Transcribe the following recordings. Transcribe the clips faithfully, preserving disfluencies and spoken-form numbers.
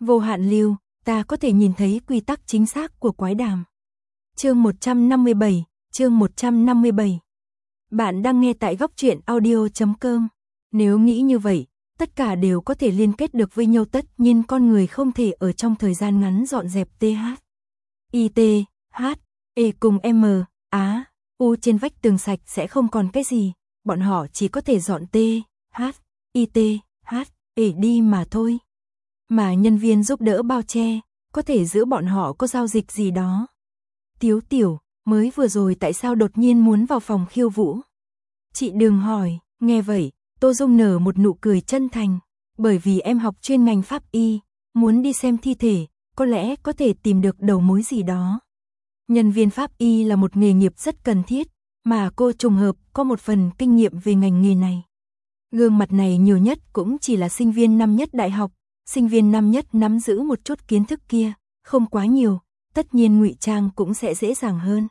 Vô hạn lưu, ta có thể nhìn thấy quy tắc chính xác của quái đàm. Chương một trăm năm mươi bảy, chương một trăm năm mươi bảy. Bạn đang nghe tại góc truyện audio chấm com. Nếu nghĩ như vậy, tất cả đều có thể liên kết được với nhau, tất nhiên con người không thể ở trong thời gian ngắn dọn dẹp th, i t, h, e cùng m, á, u trên vách tường sạch sẽ không còn cái gì, bọn họ chỉ có thể dọn t, h, i t, h, e đi mà thôi. Mà nhân viên giúp đỡ bao che, có thể giữa bọn họ có giao dịch gì đó. Tiếu Tiểu, mới vừa rồi tại sao đột nhiên muốn vào phòng khiêu vũ? Chị Đường hỏi, nghe vậy, Tô Dung nở một nụ cười chân thành, bởi vì em học chuyên ngành pháp y, muốn đi xem thi thể, có lẽ có thể tìm được đầu mối gì đó. Nhân viên pháp y là một nghề nghiệp rất cần thiết, mà cô trùng hợp có một phần kinh nghiệm về ngành nghề này. Gương mặt này nhiều nhất cũng chỉ là sinh viên năm nhất đại học, sinh viên năm nhất nắm giữ một chút kiến thức kia, không quá nhiều, tất nhiên ngụy trang cũng sẽ dễ dàng hơn.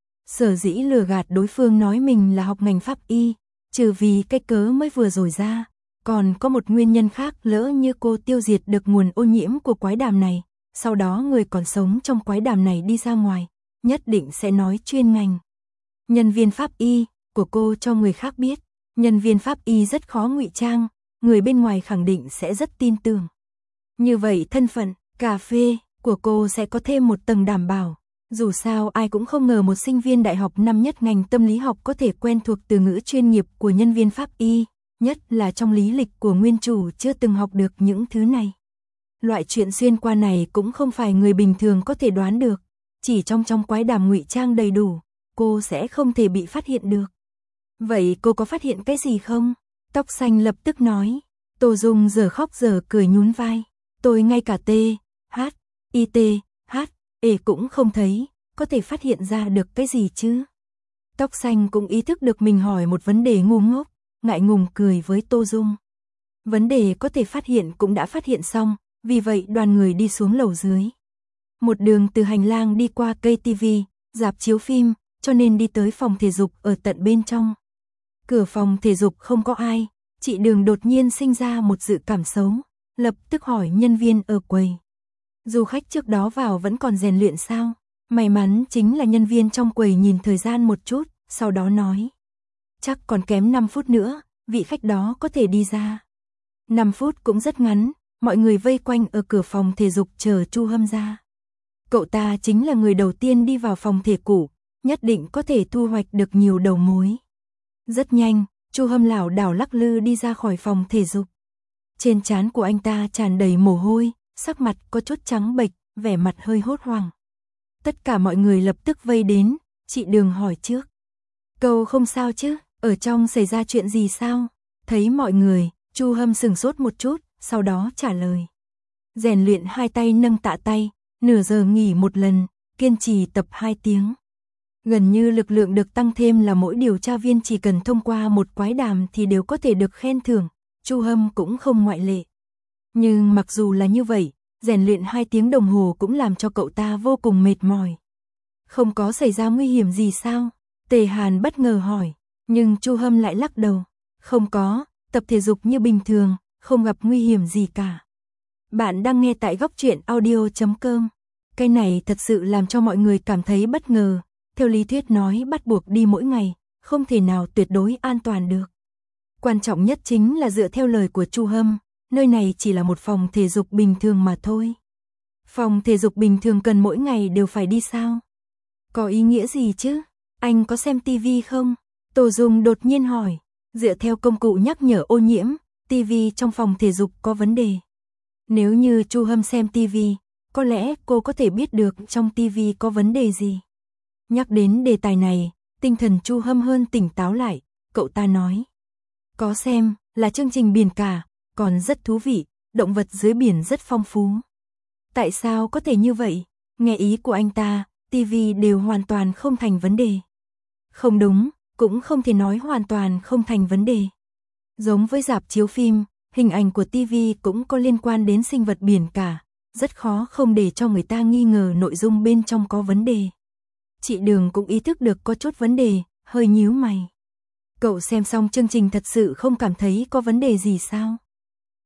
Sở dĩ lừa gạt đối phương nói mình là học ngành pháp y, trừ vì cái cớ mới vừa rồi ra, còn có một nguyên nhân khác, lỡ như cô tiêu diệt được nguồn ô nhiễm của quái đàm này, sau đó người còn sống trong quái đàm này đi ra ngoài, nhất định sẽ nói chuyên ngành. Nhân viên pháp y của cô cho người khác biết, nhân viên pháp y rất khó ngụy trang, người bên ngoài khẳng định sẽ rất tin tưởng. Như vậy thân phận, cà phê của cô sẽ có thêm một tầng đảm bảo. Dù sao ai cũng không ngờ một sinh viên đại học năm nhất ngành tâm lý học có thể quen thuộc từ ngữ chuyên nghiệp của nhân viên pháp y, nhất là trong lý lịch của nguyên chủ chưa từng học được những thứ này. Loại chuyện xuyên qua này cũng không phải người bình thường có thể đoán được, chỉ trong trong quái đàm ngụy trang đầy đủ, cô sẽ không thể bị phát hiện được. Vậy cô có phát hiện cái gì không? Tóc xanh lập tức nói. Tô Dung giờ khóc giờ cười nhún vai. Tôi ngay cả T, H, I T, H, E cũng không thấy, có thể phát hiện ra được cái gì chứ? Tóc xanh cũng ý thức được mình hỏi một vấn đề ngu ngốc, ngại ngùng cười với Tô Dung. Vấn đề có thể phát hiện cũng đã phát hiện xong, vì vậy đoàn người đi xuống lầu dưới. Một đường từ hành lang đi qua cây tivi, rạp chiếu phim, cho nên đi tới phòng thể dục ở tận bên trong. Cửa phòng thể dục không có ai, chị Đường đột nhiên sinh ra một dự cảm xấu, lập tức hỏi nhân viên ở quầy. Du khách trước đó vào vẫn còn rèn luyện sao? May mắn chính là nhân viên trong quầy nhìn thời gian một chút, sau đó nói. Chắc còn kém năm phút nữa, vị khách đó có thể đi ra. năm phút cũng rất ngắn, mọi người vây quanh ở cửa phòng thể dục chờ Chu Hâm ra. Cậu ta chính là người đầu tiên đi vào phòng thể cũ, nhất định có thể thu hoạch được nhiều đầu mối. Rất nhanh, Chu Hâm lảo đảo lắc lư đi ra khỏi phòng thể dục. Trên trán của anh ta tràn đầy mồ hôi, sắc mặt có chút trắng bệch, vẻ mặt hơi hốt hoảng. Tất cả mọi người lập tức vây đến, chị Đường hỏi trước. Cậu không sao chứ, ở trong xảy ra chuyện gì sao? Thấy mọi người, Chu Hâm sừng sốt một chút, sau đó trả lời. Rèn luyện hai tay nâng tạ tay, nửa giờ nghỉ một lần, kiên trì tập hai tiếng. Gần như lực lượng được tăng thêm là mỗi điều tra viên chỉ cần thông qua một quái đàm thì đều có thể được khen thưởng, Chu Hâm cũng không ngoại lệ. Nhưng mặc dù là như vậy, rèn luyện hai tiếng đồng hồ cũng làm cho cậu ta vô cùng mệt mỏi. Không có xảy ra nguy hiểm gì sao? Tề Hàn bất ngờ hỏi, nhưng Chu Hâm lại lắc đầu. Không có, tập thể dục như bình thường, không gặp nguy hiểm gì cả. Bạn đang nghe tại góc truyện audio chấm com. Cái này thật sự làm cho mọi người cảm thấy bất ngờ. Theo lý thuyết nói bắt buộc đi mỗi ngày, không thể nào tuyệt đối an toàn được. Quan trọng nhất chính là dựa theo lời của Chu Hâm, nơi này chỉ là một phòng thể dục bình thường mà thôi. Phòng thể dục bình thường cần mỗi ngày đều phải đi sao? Có ý nghĩa gì chứ? Anh có xem tivi không? Tô Dung đột nhiên hỏi. Dựa theo công cụ nhắc nhở ô nhiễm, tivi trong phòng thể dục có vấn đề. Nếu như Chu Hâm xem tivi, có lẽ cô có thể biết được trong tivi có vấn đề gì. Nhắc đến đề tài này, tinh thần Chu Hâm hơn tỉnh táo lại, cậu ta nói. Có xem, là chương trình biển cả, còn rất thú vị, động vật dưới biển rất phong phú. Tại sao có thể như vậy? Nghe ý của anh ta, tivi đều hoàn toàn không thành vấn đề. Không đúng, cũng không thể nói hoàn toàn không thành vấn đề. Giống với rạp chiếu phim, hình ảnh của tivi cũng có liên quan đến sinh vật biển cả, rất khó không để cho người ta nghi ngờ nội dung bên trong có vấn đề. Chị Đường cũng ý thức được có chút vấn đề, hơi nhíu mày. Cậu xem xong chương trình thật sự không cảm thấy có vấn đề gì sao?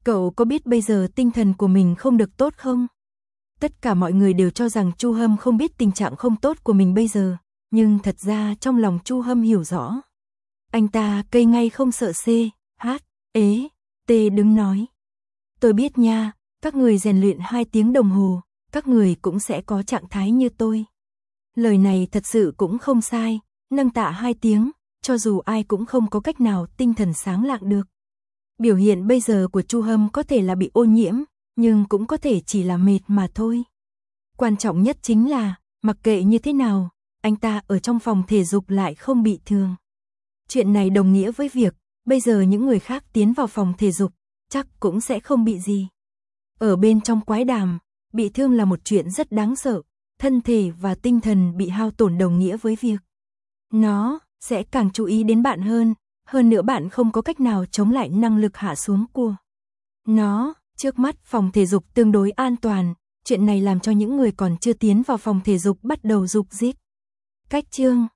Cậu có biết bây giờ tinh thần của mình không được tốt không? Tất cả mọi người đều cho rằng Chu Hâm không biết tình trạng không tốt của mình bây giờ, nhưng thật ra trong lòng Chu Hâm hiểu rõ. Anh ta cây ngay không sợ C, H, ế, T đứng nói. Tôi biết nha, các người rèn luyện hai tiếng đồng hồ, các người cũng sẽ có trạng thái như tôi. Lời này thật sự cũng không sai, nâng tạ hai tiếng, cho dù ai cũng không có cách nào tinh thần sáng lạng được. Biểu hiện bây giờ của Chu Hâm có thể là bị ô nhiễm, nhưng cũng có thể chỉ là mệt mà thôi. Quan trọng nhất chính là, mặc kệ như thế nào, anh ta ở trong phòng thể dục lại không bị thương. Chuyện này đồng nghĩa với việc, bây giờ những người khác tiến vào phòng thể dục, chắc cũng sẽ không bị gì. Ở bên trong quái đàm, bị thương là một chuyện rất đáng sợ, thân thể và tinh thần bị hao tổn đồng nghĩa với việc nó sẽ càng chú ý đến bạn hơn, hơn nữa bạn không có cách nào chống lại năng lực hạ xuống của nó. Trước mắt phòng thể dục tương đối an toàn, chuyện này làm cho những người còn chưa tiến vào phòng thể dục bắt đầu rục rít. Cách chương